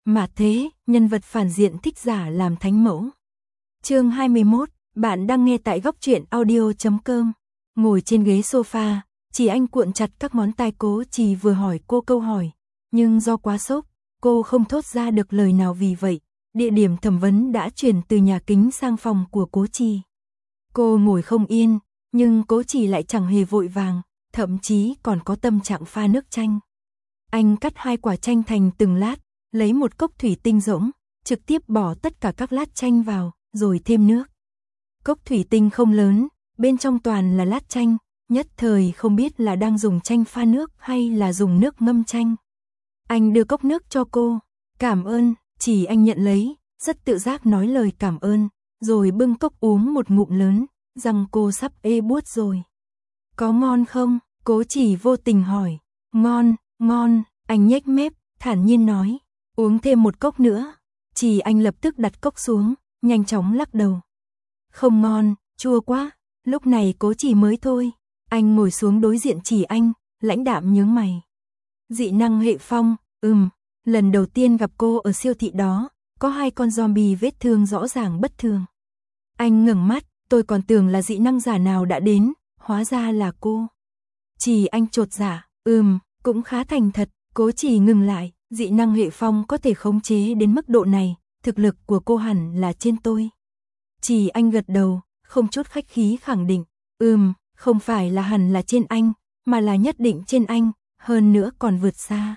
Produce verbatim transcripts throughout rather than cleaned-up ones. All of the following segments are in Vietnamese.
Mà thế, nhân vật phản diện thích giả làm thánh mẫu. Chương hai mươi mốt, bạn đang nghe tại góc truyện audio chấm com. Ngồi trên ghế sofa, Chỉ Anh cuộn chặt các ngón tay, Cố Trì vừa hỏi cô câu hỏi, nhưng do quá sốc, cô không thốt ra được lời nào, vì vậy, địa điểm thẩm vấn đã chuyển từ nhà kính sang phòng của Cố Trì. Cô ngồi không yên, nhưng Cố Trì lại chẳng hề vội vàng, thậm chí còn có tâm trạng pha nước chanh. Anh cắt hai quả chanh thành từng lát, lấy một cốc thủy tinh rỗng, trực tiếp bỏ tất cả các lát chanh vào, rồi thêm nước. Cốc thủy tinh không lớn, bên trong toàn là lát chanh, nhất thời không biết là đang dùng chanh pha nước hay là dùng nước ngâm chanh. Anh đưa cốc nước cho cô. Cảm ơn. Chỉ Anh nhận lấy, rất tự giác nói lời cảm ơn, rồi bưng cốc uống một ngụm lớn, răng cô sắp ê buốt rồi. Có ngon không? Cố Chỉ vô tình hỏi. Ngon, ngon. Anh nhếch mép, thản nhiên nói. Uống thêm một cốc nữa. Chỉ Anh lập tức đặt cốc xuống, nhanh chóng lắc đầu. Không ngon, chua quá. Lúc này Cố Chỉ mới thôi. Anh ngồi xuống đối diện Chỉ Anh, lãnh đạm nhướng mày. Dị năng hệ phong, ừm, lần đầu tiên gặp cô ở siêu thị đó, có hai con zombie vết thương rõ ràng bất thường. Anh ngẩng mắt, tôi còn tưởng là dị năng giả nào đã đến, hóa ra là cô. Chỉ Anh chột dạ, ừm, cũng khá thành thật. Cố Chỉ ngừng lại, dị năng hệ phong có thể khống chế đến mức độ này, thực lực của cô hẳn là trên tôi. Chỉ Anh gật đầu, không chút khách khí khẳng định, ừm, không phải là hẳn là trên anh, mà là nhất định trên anh, hơn nữa còn vượt xa.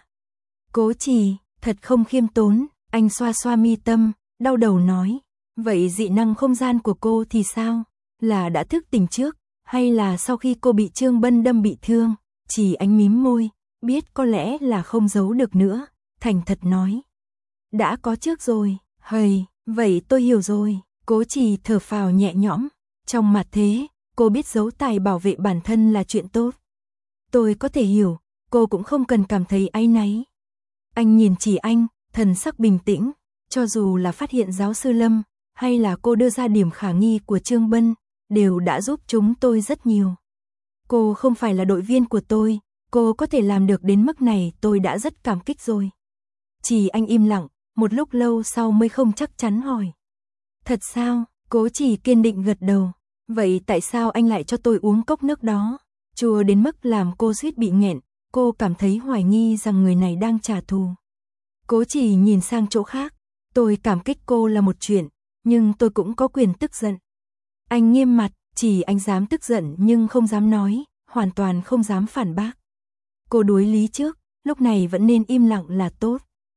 Cố Chỉ, thật không khiêm tốn. Anh xoa xoa mi tâm, đau đầu nói, vậy dị năng không gian của cô thì sao? Là đã thức tỉnh trước, hay là sau khi cô bị Trương Bân đâm bị thương? Chỉ Anh mím môi, biết có lẽ là không giấu được nữa, thành thật nói. Đã có trước rồi, hầy, vậy tôi hiểu rồi. Cố Chỉ thở phào nhẹ nhõm, trong mặt thế, cô biết giấu tài bảo vệ bản thân là chuyện tốt. Tôi có thể hiểu, cô cũng không cần cảm thấy áy náy. Anh nhìn Chỉ Anh, thần sắc bình tĩnh, cho dù là phát hiện giáo sư Lâm, hay là cô đưa ra điểm khả nghi của Trương Bân, đều đã giúp chúng tôi rất nhiều. Cô không phải là đội viên của tôi, cô có thể làm được đến mức này tôi đã rất cảm kích rồi. Chỉ Anh im lặng, một lúc lâu sau mới không chắc chắn hỏi. Thật sao? Cố Chỉ kiên định gật đầu. Vậy tại sao anh lại cho tôi uống cốc nước đó? Chua đến mức làm cô suýt bị nghẹn, cô cảm thấy hoài nghi rằng người này đang trả thù. Cố Chỉ nhìn sang chỗ khác, tôi cảm kích cô là một chuyện, nhưng tôi cũng có quyền tức giận. Anh nghiêm mặt, Chỉ Anh dám tức giận nhưng không dám nói, hoàn toàn không dám phản bác. Cô đối lý trước, lúc này vẫn nên im lặng là tốt.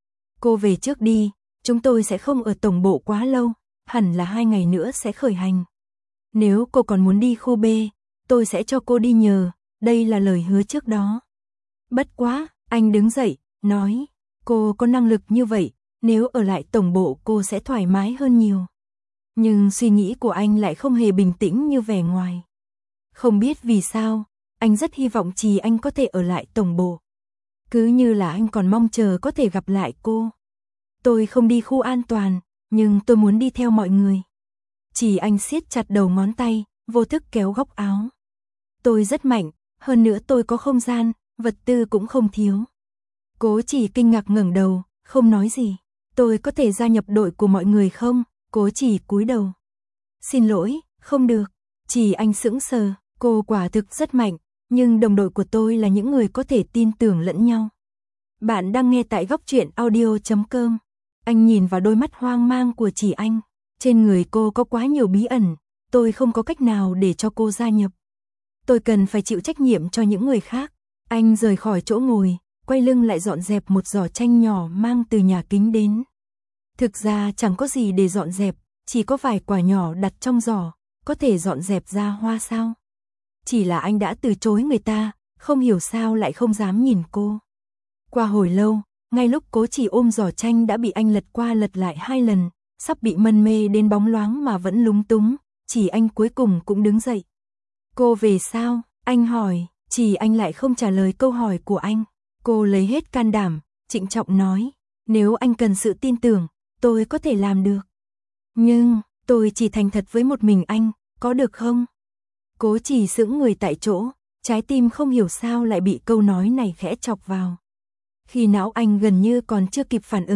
Cô về trước đi, chúng tôi sẽ không ở tổng bộ quá lâu, hẳn là hai ngày nữa sẽ khởi hành. Nếu cô còn muốn đi khu B, tôi sẽ cho cô đi nhờ, đây là lời hứa trước đó. Bất quá, anh đứng dậy, nói, cô có năng lực như vậy, nếu ở lại tổng bộ cô sẽ thoải mái hơn nhiều. Nhưng suy nghĩ của anh lại không hề bình tĩnh như vẻ ngoài. Không biết vì sao, anh rất hy vọng Chỉ Anh có thể ở lại tổng bộ. Cứ như là anh còn mong chờ có thể gặp lại cô. Tôi không đi khu an toàn, nhưng tôi muốn đi theo mọi người. Chỉ Anh siết chặt đầu ngón tay, vô thức kéo góc áo. Tôi rất mạnh, hơn nữa tôi có không gian, vật tư cũng không thiếu. Cố Chỉ kinh ngạc ngẩng đầu, không nói gì. Tôi có thể gia nhập đội của mọi người không? Cố Chỉ cúi đầu. Xin lỗi, không được. Chỉ Anh sững sờ, cô quả thực rất mạnh, nhưng đồng đội của tôi là những người có thể tin tưởng lẫn nhau. Bạn đang nghe tại góc truyện audio chấm com. Anh nhìn vào đôi mắt hoang mang của Chỉ Anh. Trên người cô có quá nhiều bí ẩn, tôi không có cách nào để cho cô gia nhập. Tôi cần phải chịu trách nhiệm cho những người khác. Anh rời khỏi chỗ ngồi, quay lưng lại dọn dẹp một giỏ chanh nhỏ mang từ nhà kính đến. Thực ra chẳng có gì để dọn dẹp, chỉ có vài quả nhỏ đặt trong giỏ, có thể dọn dẹp ra hoa sao? Chỉ là anh đã từ chối người ta, không hiểu sao lại không dám nhìn cô. Qua hồi lâu, ngay lúc Cố Chỉ ôm giỏ chanh đã bị anh lật qua lật lại hai lần, sắp bị mân mê đến bóng loáng mà vẫn lúng túng, Chỉ Anh cuối cùng cũng đứng dậy. Cô về sao? Anh hỏi, Chỉ Anh lại không trả lời câu hỏi của anh. Cô lấy hết can đảm, trịnh trọng nói, nếu anh cần sự tin tưởng, tôi có thể làm được. Nhưng, tôi chỉ thành thật với một mình anh, có được không? Cố Chỉ sững người tại chỗ, trái tim không hiểu sao lại bị câu nói này khẽ chọc vào. Khi não anh gần như còn chưa kịp phản ứng,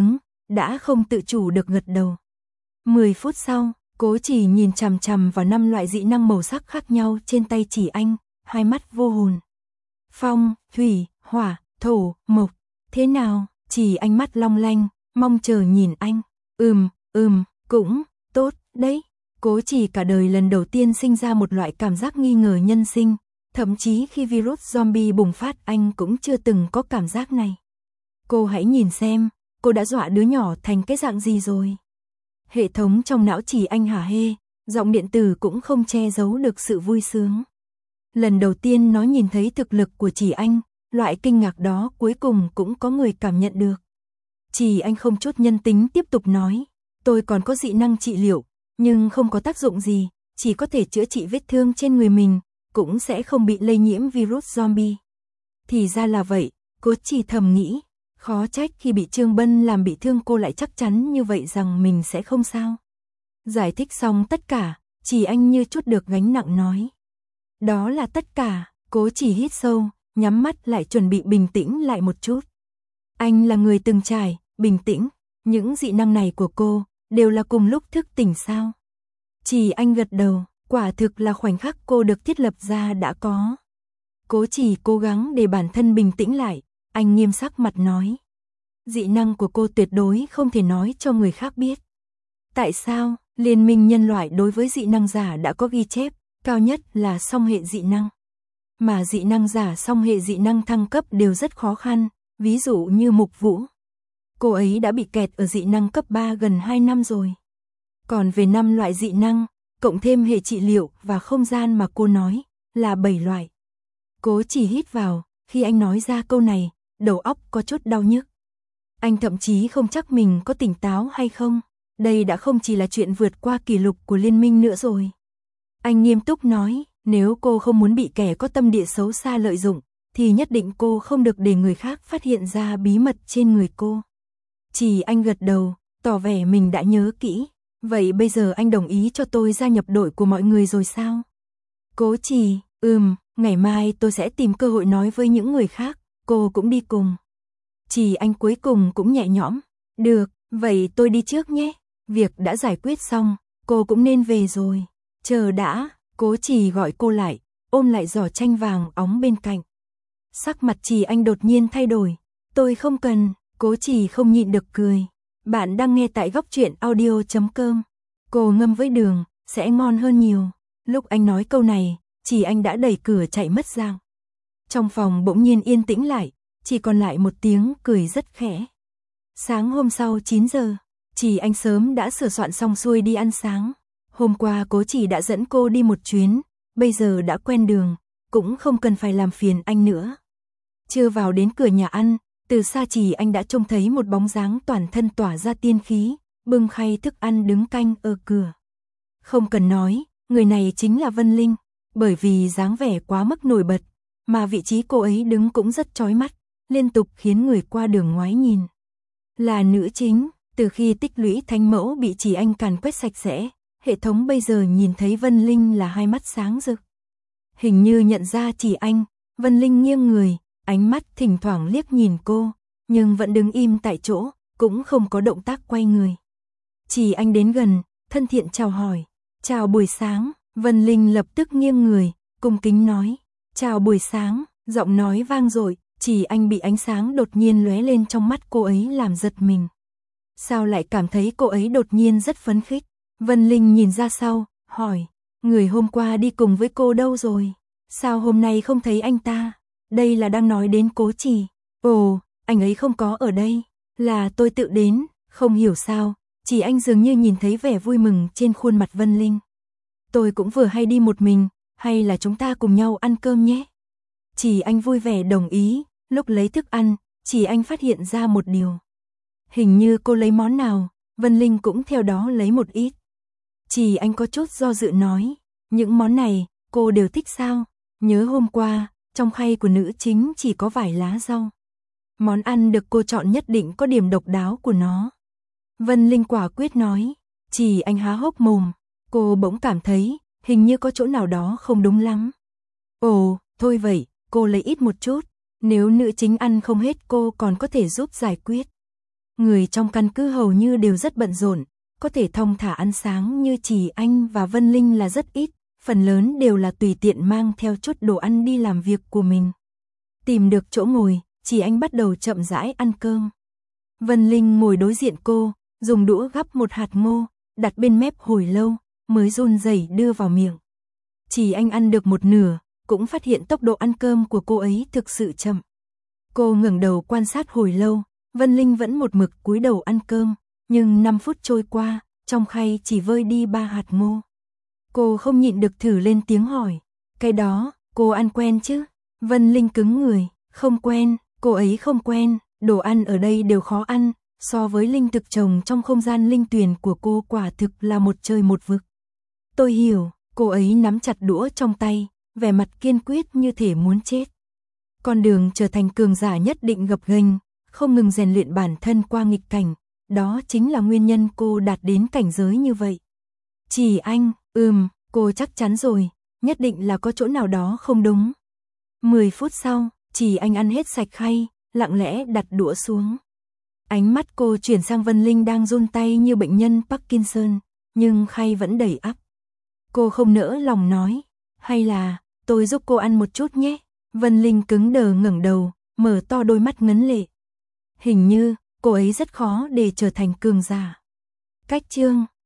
đã không tự chủ được gật đầu. mười phút sau, Cố Chỉ nhìn chằm chằm vào năm loại dị năng màu sắc khác nhau trên tay Chỉ Anh, hai mắt vô hồn. Phong, thủy, hỏa, thổ, mộc, thế nào? Chỉ Anh mắt long lanh, mong chờ nhìn anh. Ừm, ừm, cũng tốt đấy. Cố Chỉ cả đời lần đầu tiên sinh ra một loại cảm giác nghi ngờ nhân sinh, thậm chí khi virus zombie bùng phát anh cũng chưa từng có cảm giác này. Cô hãy nhìn xem, cô đã dọa đứa nhỏ thành cái dạng gì rồi. Hệ thống trong não Chỉ Anh hả hê, giọng điện tử cũng không che giấu được sự vui sướng. Lần đầu tiên nó nhìn thấy thực lực của Chỉ Anh, loại kinh ngạc đó cuối cùng cũng có người cảm nhận được. Chỉ Anh không chút nhân tính tiếp tục nói, tôi còn có dị năng trị liệu, nhưng không có tác dụng gì, chỉ có thể chữa trị vết thương trên người mình, cũng sẽ không bị lây nhiễm virus zombie. Thì ra là vậy, Cố Chỉ thầm nghĩ, khó trách khi bị Trương Bân làm bị thương cô lại chắc chắn như vậy rằng mình sẽ không sao. Giải thích xong tất cả, Chỉ Anh như chút được gánh nặng nói. Đó là tất cả. Cố Chỉ hít sâu, nhắm mắt lại chuẩn bị bình tĩnh lại một chút. Anh là người từng trải, bình tĩnh, những dị năng này của cô đều là cùng lúc thức tỉnh sao? Chỉ Anh gật đầu, quả thực là khoảnh khắc cô được thiết lập ra đã có. Cố Chỉ cố gắng để bản thân bình tĩnh lại, anh nghiêm sắc mặt nói. Dị năng của cô tuyệt đối không thể nói cho người khác biết. Tại sao? Liên minh nhân loại đối với dị năng giả đã có ghi chép, cao nhất là song hệ dị năng. Mà dị năng giả song hệ dị năng thăng cấp đều rất khó khăn, ví dụ như Mục Vũ. Cô ấy đã bị kẹt ở dị năng cấp ba gần hai năm rồi. Còn về năm loại dị năng, cộng thêm hệ trị liệu và không gian mà cô nói, là bảy loại. Cố Chỉ hít vào, khi anh nói ra câu này, đầu óc có chút đau nhức. Anh thậm chí không chắc mình có tỉnh táo hay không. Đây đã không chỉ là chuyện vượt qua kỷ lục của liên minh nữa rồi. Anh nghiêm túc nói, nếu cô không muốn bị kẻ có tâm địa xấu xa lợi dụng, thì nhất định cô không được để người khác phát hiện ra bí mật trên người cô. Chỉ Anh gật đầu, tỏ vẻ mình đã nhớ kỹ. Vậy bây giờ anh đồng ý cho tôi gia nhập đội của mọi người rồi sao? Cố Chỉ, ừm, ngày mai tôi sẽ tìm cơ hội nói với những người khác, cô cũng đi cùng. Chỉ Anh cuối cùng cũng nhẹ nhõm. Được, vậy tôi đi trước nhé. Việc đã giải quyết xong, cô cũng nên về rồi. Chờ đã, Cố Chỉ gọi cô lại, ôm lại giỏ chanh vàng óng bên cạnh. Sắc mặt Chỉ Anh đột nhiên thay đổi. Tôi không cần, Cố Chỉ không nhịn được cười. Bạn đang nghe tại góc truyện audio chấm com. Cô ngâm với đường, sẽ ngon hơn nhiều. Lúc anh nói câu này, Chỉ Anh đã đẩy cửa chạy mất dạng. Trong phòng bỗng nhiên yên tĩnh lại, chỉ còn lại một tiếng cười rất khẽ. Sáng hôm sau chín giờ, Chỉ Anh sớm đã sửa soạn xong xuôi đi ăn sáng. Hôm qua Cố Chỉ đã dẫn cô đi một chuyến, bây giờ đã quen đường, cũng không cần phải làm phiền anh nữa. Chưa vào đến cửa nhà ăn, từ xa Chỉ Anh đã trông thấy một bóng dáng toàn thân tỏa ra tiên khí, bưng khay thức ăn đứng canh ở cửa. Không cần nói, người này chính là Vân Linh, bởi vì dáng vẻ quá mức nổi bật, mà vị trí cô ấy đứng cũng rất chói mắt, liên tục khiến người qua đường ngoái nhìn. Là nữ chính, từ khi tích lũy thánh mẫu bị Chỉ Anh càn quét sạch sẽ, hệ thống bây giờ nhìn thấy Vân Linh là hai mắt sáng rực. Hình như nhận ra Chỉ Anh, Vân Linh nghiêng người, ánh mắt thỉnh thoảng liếc nhìn cô, nhưng vẫn đứng im tại chỗ, cũng không có động tác quay người. Chỉ Anh đến gần, thân thiện chào hỏi. Chào buổi sáng, Vân Linh lập tức nghiêng người, cung kính nói. Chào buổi sáng, giọng nói vang dội, Chỉ Anh bị ánh sáng đột nhiên lóe lên trong mắt cô ấy làm giật mình. Sao lại cảm thấy cô ấy đột nhiên rất phấn khích? Vân Linh nhìn ra sau, hỏi, người hôm qua đi cùng với cô đâu rồi? Sao hôm nay không thấy anh ta? Đây là đang nói đến Cố Chỉ. Ồ, anh ấy không có ở đây, là tôi tự đến, không hiểu sao, Chỉ Anh dường như nhìn thấy vẻ vui mừng trên khuôn mặt Vân Linh. Tôi cũng vừa hay đi một mình, hay là chúng ta cùng nhau ăn cơm nhé? Chỉ Anh vui vẻ đồng ý, lúc lấy thức ăn, Chỉ Anh phát hiện ra một điều. Hình như cô lấy món nào, Vân Linh cũng theo đó lấy một ít. Chỉ Anh có chút do dự nói, những món này, cô đều thích sao? Nhớ hôm qua, trong khay của nữ chính chỉ có vài lá rau. Món ăn được cô chọn nhất định có điểm độc đáo của nó. Vân Linh quả quyết nói, Chỉ Anh há hốc mồm, cô bỗng cảm thấy, hình như có chỗ nào đó không đúng lắm. Ồ, thôi vậy, cô lấy ít một chút, nếu nữ chính ăn không hết cô còn có thể giúp giải quyết. Người trong căn cứ hầu như đều rất bận rộn, có thể thong thả ăn sáng như Chỉ Anh và Vân Linh là rất ít, phần lớn đều là tùy tiện mang theo chút đồ ăn đi làm việc của mình. Tìm được chỗ ngồi, Chỉ Anh bắt đầu chậm rãi ăn cơm. Vân Linh ngồi đối diện cô, dùng đũa gắp một hạt ngô, đặt bên mép hồi lâu, mới run rẩy đưa vào miệng. Chỉ Anh ăn được một nửa, cũng phát hiện tốc độ ăn cơm của cô ấy thực sự chậm. Cô ngẩng đầu quan sát hồi lâu, Vân Linh vẫn một mực cúi đầu ăn cơm, nhưng năm phút trôi qua, trong khay chỉ vơi đi ba hạt ngô. Cô không nhịn được thử lên tiếng hỏi, cái đó, cô ăn quen chứ? Vân Linh cứng người, không quen, cô ấy không quen, đồ ăn ở đây đều khó ăn, so với linh thực trồng trong không gian linh tuyền của cô quả thực là một trời một vực. Tôi hiểu, cô ấy nắm chặt đũa trong tay, vẻ mặt kiên quyết như thể muốn chết. Con đường trở thành cường giả nhất định gập ghềnh, không ngừng rèn luyện bản thân qua nghịch cảnh, đó chính là nguyên nhân cô đạt đến cảnh giới như vậy. Chỉ Anh, ừm, cô chắc chắn rồi, nhất định là có chỗ nào đó không đúng. Mười phút sau, Chỉ Anh ăn hết sạch khay, lặng lẽ đặt đũa xuống. Ánh mắt cô chuyển sang Vân Linh đang run tay như bệnh nhân Parkinson, nhưng khay vẫn đầy ắp. Cô không nỡ lòng nói, hay là, tôi giúp cô ăn một chút nhé. Vân Linh cứng đờ ngẩng đầu, mở to đôi mắt ngấn lệ. Hình như, cô ấy rất khó để trở thành cường giả. Cách chương